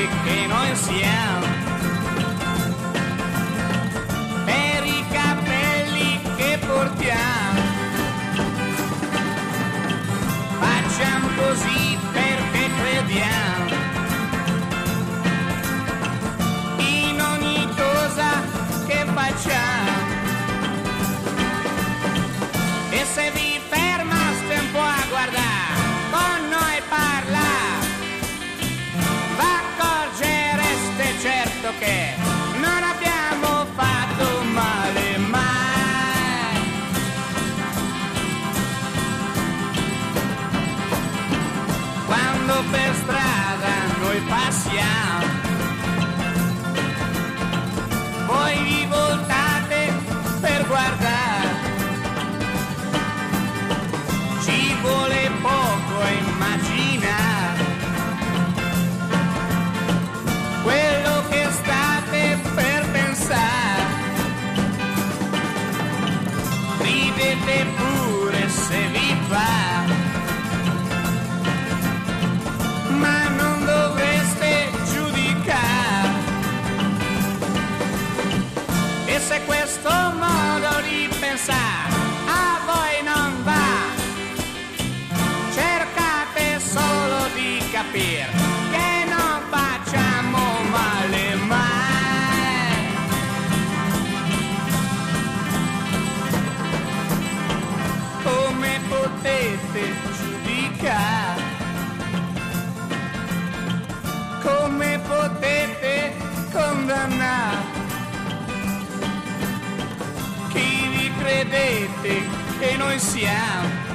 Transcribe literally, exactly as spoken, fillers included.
che noi siamo, per i capelli che portiamo, facciamo così perché crediamo in ogni cosa che facciamo. E se vi fermaste un po' a guardare, con noi parlare, v'accorgereste certo che non abbiamo fatto male mai. Quando per strada noi passiamo, voi vi voltate per guardare, ci vuole poco a immaginare quello che state per pensare. Ridete pure se vi va, ma non dovreste giudicare. E se questo modo di pensare a voi non va, cercate solo di capire che non facciamo male mai. Come potete giudicare? Come potete condannare? Chi vi credete che noi siamo?